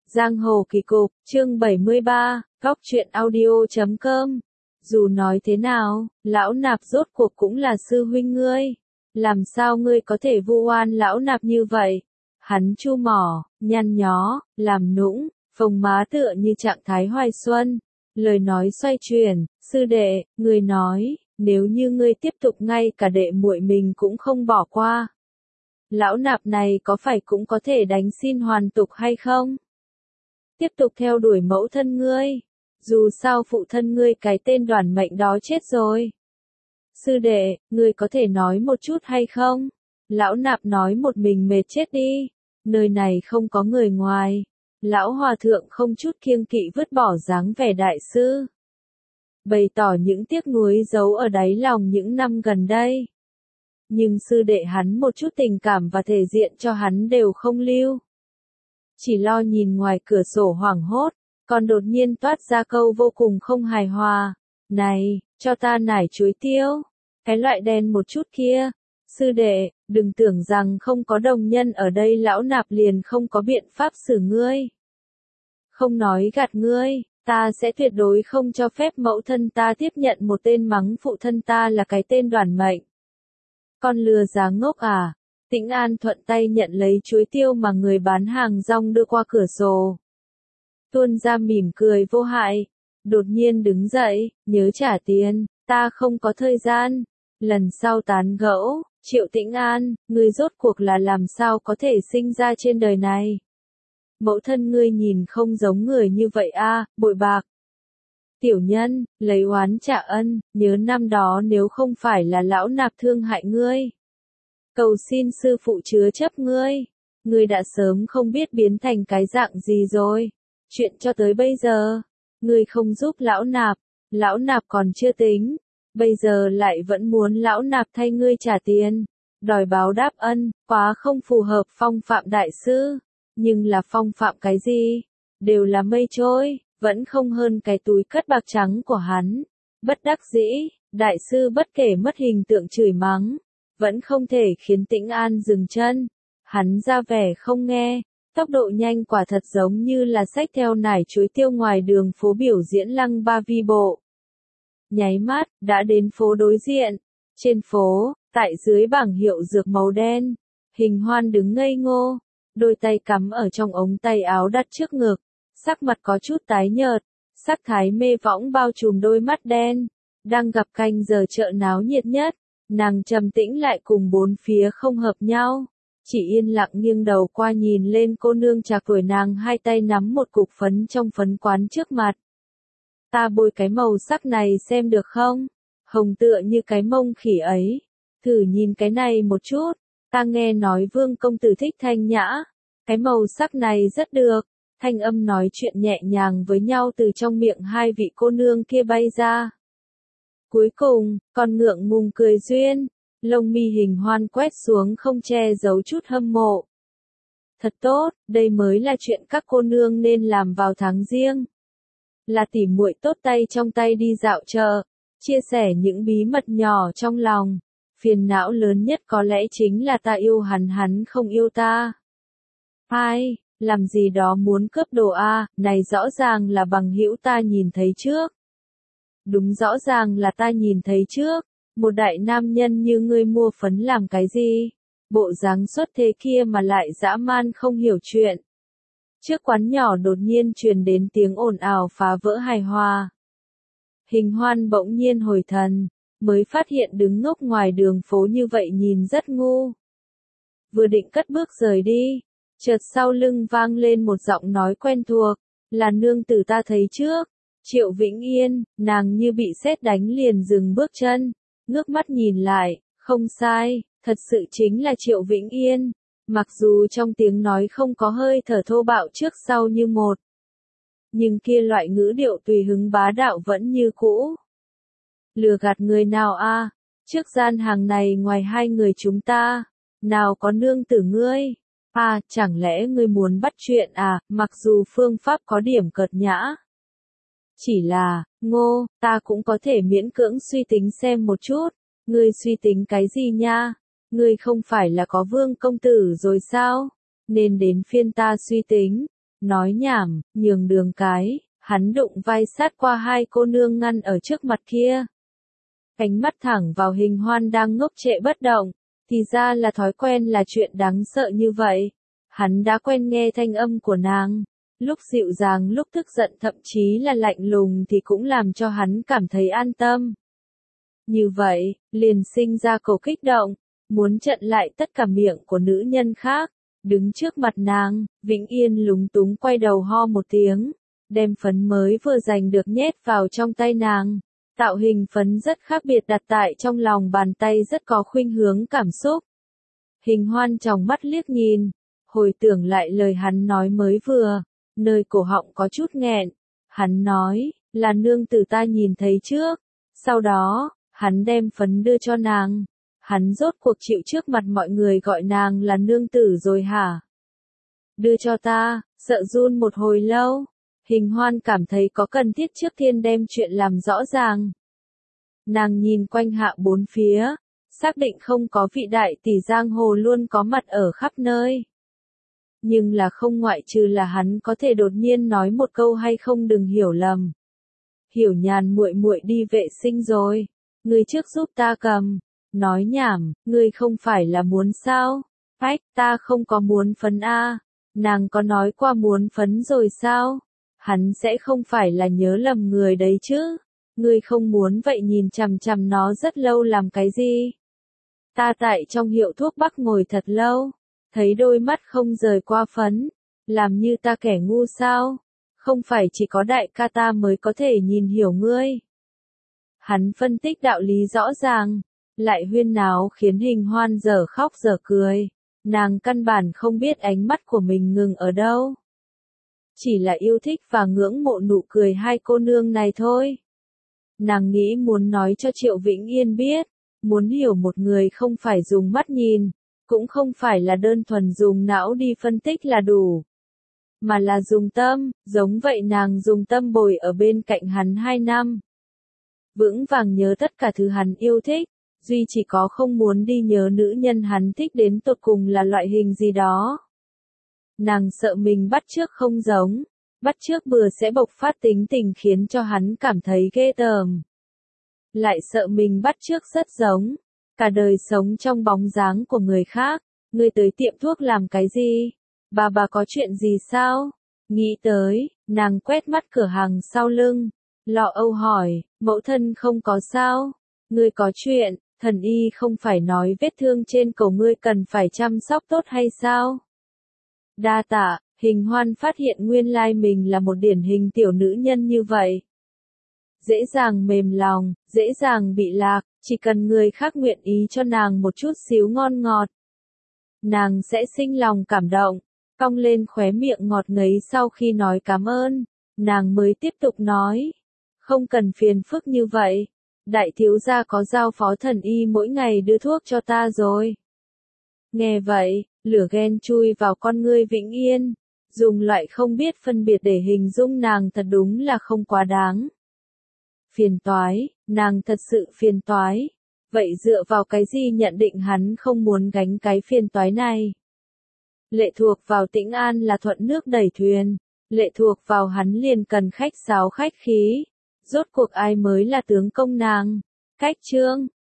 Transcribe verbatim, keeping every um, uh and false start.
Giang hồ kỳ cục, chương bảy mươi ba, góc truyện audio chấm com. Dù nói thế nào, lão nạp rốt cuộc cũng là sư huynh ngươi. Làm sao ngươi có thể vu oan lão nạp như vậy? Hắn chu mỏ, nhăn nhó, làm nũng, phồng má tựa như trạng thái hoài xuân. Lời nói xoay chuyển, sư đệ, ngươi nói, nếu như ngươi tiếp tục ngay cả đệ muội mình cũng không bỏ qua. Lão nạp này có phải cũng có thể đánh xin hoàn tục hay không? Tiếp tục theo đuổi mẫu thân ngươi. Dù sao phụ thân ngươi cái tên Đoàn Mệnh đó chết rồi. Sư đệ, ngươi có thể nói một chút hay không? Lão nạp nói một mình mệt chết đi. Nơi này không có người ngoài. Lão hòa thượng không chút kiêng kỵ vứt bỏ dáng vẻ đại sư. Bày tỏ những tiếc nuối giấu ở đáy lòng những năm gần đây. Nhưng sư đệ hắn một chút tình cảm và thể diện cho hắn đều không lưu. Chỉ lo nhìn ngoài cửa sổ hoảng hốt, còn đột nhiên toát ra câu vô cùng không hài hòa. Này, cho ta nải chuối tiêu, cái loại đen một chút kia. Sư đệ, đừng tưởng rằng không có đồng nhân ở đây lão nạp liền không có biện pháp xử ngươi. Không nói gạt ngươi, ta sẽ tuyệt đối không cho phép mẫu thân ta tiếp nhận một tên mắng phụ thân ta là cái tên Đoàn Mệnh. Con lừa giá ngốc à? Tĩnh An thuận tay nhận lấy chuối tiêu mà người bán hàng rong đưa qua cửa sổ. Tuôn ra mỉm cười vô hại. Đột nhiên đứng dậy, nhớ trả tiền, ta không có thời gian. Lần sau tán gẫu, Triệu Tĩnh An, ngươi rốt cuộc là làm sao có thể sinh ra trên đời này? Mẫu thân ngươi nhìn không giống người như vậy a, bội bạc. Tiểu nhân, lấy oán trả ân, nhớ năm đó nếu không phải là lão nạp thương hại ngươi. Cầu xin sư phụ chứa chấp ngươi. Ngươi đã sớm không biết biến thành cái dạng gì rồi. Chuyện cho tới bây giờ. Ngươi không giúp lão nạp. Lão nạp còn chưa tính. Bây giờ lại vẫn muốn lão nạp thay ngươi trả tiền. Đòi báo đáp ân, quá không phù hợp phong phạm đại sư. Nhưng là phong phạm cái gì? Đều là mây trôi, vẫn không hơn cái túi cất bạc trắng của hắn. Bất đắc dĩ, đại sư bất kể mất hình tượng chửi mắng. Vẫn không thể khiến Tĩnh An dừng chân. Hắn ra vẻ không nghe, tốc độ nhanh quả thật giống như là xách theo nải chuối tiêu ngoài đường phố biểu diễn Lăng Ba Vi Bộ. Nháy mắt, đã đến phố đối diện. Trên phố, tại dưới bảng hiệu dược màu đen, Hình Hoan đứng ngây ngô, đôi tay cắm ở trong ống tay áo đặt trước ngực, sắc mặt có chút tái nhợt, sắc thái mê võng bao trùm đôi mắt đen, đang gặp canh giờ chợ náo nhiệt nhất. Nàng trầm tĩnh lại cùng bốn phía không hợp nhau, chỉ yên lặng nghiêng đầu qua nhìn lên cô nương trạc tuổi nàng hai tay nắm một cục phấn trong phấn quán trước mặt. Ta bôi cái màu sắc này xem được không? Hồng tựa như cái mông khỉ ấy. Thử nhìn cái này một chút, ta nghe nói Vương công tử thích thanh nhã. Cái màu sắc này rất được. Thanh âm nói chuyện nhẹ nhàng với nhau từ trong miệng hai vị cô nương kia bay ra. Cuối cùng, con ngượng ngùng cười duyên, lông mi Hình Hoan quét xuống không che giấu chút hâm mộ. Thật tốt, đây mới là chuyện các cô nương nên làm vào tháng riêng. Là tỉ muội tốt tay trong tay đi dạo chợ, chia sẻ những bí mật nhỏ trong lòng. Phiền não lớn nhất có lẽ chính là ta yêu hắn hắn không yêu ta. Ai, làm gì đó muốn cướp đồ a, này rõ ràng là bằng hữu ta nhìn thấy trước. Đúng rõ ràng là ta nhìn thấy trước, một đại nam nhân như ngươi mua phấn làm cái gì? Bộ dáng xuất thế kia mà lại dã man không hiểu chuyện. Trước quán nhỏ đột nhiên truyền đến tiếng ồn ào phá vỡ hài hòa. Hình Hoan bỗng nhiên hồi thần, mới phát hiện đứng ngốc ngoài đường phố như vậy nhìn rất ngu. Vừa định cất bước rời đi, chợt sau lưng vang lên một giọng nói quen thuộc, là nương tử ta thấy trước. Triệu Vĩnh Yên, nàng như bị sét đánh liền dừng bước chân, ngước mắt nhìn lại, không sai, thật sự chính là Triệu Vĩnh Yên, mặc dù trong tiếng nói không có hơi thở thô bạo trước sau như một. Nhưng kia loại ngữ điệu tùy hứng bá đạo vẫn như cũ. Lừa gạt người nào a? Trước gian hàng này ngoài hai người chúng ta, nào có nương tử ngươi? À, chẳng lẽ ngươi muốn bắt chuyện à, mặc dù phương pháp có điểm cợt nhã. Chỉ là, Ngô, ta cũng có thể miễn cưỡng suy tính xem một chút. Ngươi suy tính cái gì nha? Ngươi không phải là có Vương công tử rồi sao? Nên đến phiên ta suy tính. Nói nhảm, nhường đường cái, hắn đụng vai sát qua hai cô nương ngăn ở trước mặt kia. Ánh mắt thẳng vào Hình Hoan đang ngốc trệ bất động, thì ra là thói quen là chuyện đáng sợ như vậy. Hắn đã quen nghe thanh âm của nàng, lúc dịu dàng lúc tức giận thậm chí là lạnh lùng thì cũng làm cho hắn cảm thấy an tâm. Như vậy, liền sinh ra cầu kích động, muốn chặn lại tất cả miệng của nữ nhân khác. Đứng trước mặt nàng, Vĩnh Yên lúng túng quay đầu ho một tiếng, đem phấn mới vừa giành được nhét vào trong tay nàng. Tạo hình phấn rất khác biệt đặt tại trong lòng bàn tay rất có khuynh hướng cảm xúc. Hình Hoan tròng mắt liếc nhìn, hồi tưởng lại lời hắn nói mới vừa, nơi cổ họng có chút nghẹn. Hắn nói, là nương tử ta nhìn thấy trước. Sau đó, hắn đem phấn đưa cho nàng. Hắn rốt cuộc chịu trước mặt mọi người gọi nàng là nương tử rồi hả? Đưa cho ta, sợ run một hồi lâu. Hình Hoan cảm thấy có cần thiết trước tiên đem chuyện làm rõ ràng. Nàng nhìn quanh hạ bốn phía, xác định không có vị đại tỷ giang hồ luôn có mặt ở khắp nơi. Nhưng là không ngoại trừ là hắn có thể đột nhiên nói một câu hay không đừng hiểu lầm. Hiểu Nhàn muội muội đi vệ sinh rồi, ngươi trước giúp ta cầm. Nói nhảm, ngươi không phải là muốn sao? Phách, ta không có muốn phấn a. Nàng có nói qua muốn phấn rồi sao? Hắn sẽ không phải là nhớ lầm người đấy chứ? Ngươi không muốn vậy nhìn chằm chằm nó rất lâu làm cái gì? Ta tại trong hiệu thuốc bắc ngồi thật lâu, thấy đôi mắt không rời qua phấn, làm như ta kẻ ngu sao? Không phải chỉ có đại ca ta mới có thể nhìn hiểu ngươi. Hắn phân tích đạo lý rõ ràng, lại huyên náo khiến Hình Hoan dở khóc dở cười. Nàng căn bản không biết ánh mắt của mình ngừng ở đâu. Chỉ là yêu thích và ngưỡng mộ nụ cười hai cô nương này thôi. Nàng nghĩ muốn nói cho Triệu Vĩnh Yên biết, muốn hiểu một người không phải dùng mắt nhìn, cũng không phải là đơn thuần dùng não đi phân tích là đủ, mà là dùng tâm, giống vậy nàng dùng tâm bồi ở bên cạnh hắn hai năm. Vững vàng nhớ tất cả thứ hắn yêu thích, duy chỉ có không muốn đi nhớ nữ nhân hắn thích đến tột cùng là loại hình gì đó. Nàng sợ mình bắt chước không giống, bắt chước bừa sẽ bộc phát tính tình khiến cho hắn cảm thấy ghê tởm. Lại sợ mình bắt chước rất giống, cả đời sống trong bóng dáng của người khác. Ngươi tới tiệm thuốc làm cái gì? Bà bà có chuyện gì sao? Nghĩ tới, nàng quét mắt cửa hàng sau lưng, lo âu hỏi, mẫu thân không có sao? Ngươi có chuyện, thần y không phải nói vết thương trên cổ ngươi cần phải chăm sóc tốt hay sao? Đa tạ. Hình Hoan phát hiện nguyên lai mình là một điển hình tiểu nữ nhân như vậy. Dễ dàng mềm lòng, dễ dàng bị lạc, chỉ cần người khác nguyện ý cho nàng một chút xíu ngon ngọt. Nàng sẽ sinh lòng cảm động, cong lên khóe miệng ngọt ngấy sau khi nói cảm ơn, nàng mới tiếp tục nói. Không cần phiền phức như vậy, đại thiếu gia có giao phó thần y mỗi ngày đưa thuốc cho ta rồi. Nghe vậy, lửa ghen chui vào con ngươi Vĩnh Yên. Dùng loại không biết phân biệt để hình dung nàng thật đúng là không quá đáng. Phiền toái, nàng thật sự phiền toái. Vậy dựa vào cái gì nhận định hắn không muốn gánh cái phiền toái này? Lệ thuộc vào Tĩnh An là thuận nước đẩy thuyền, lệ thuộc vào hắn liền cần khách sáo khách khí. Rốt cuộc ai mới là tướng công nàng? Cách chương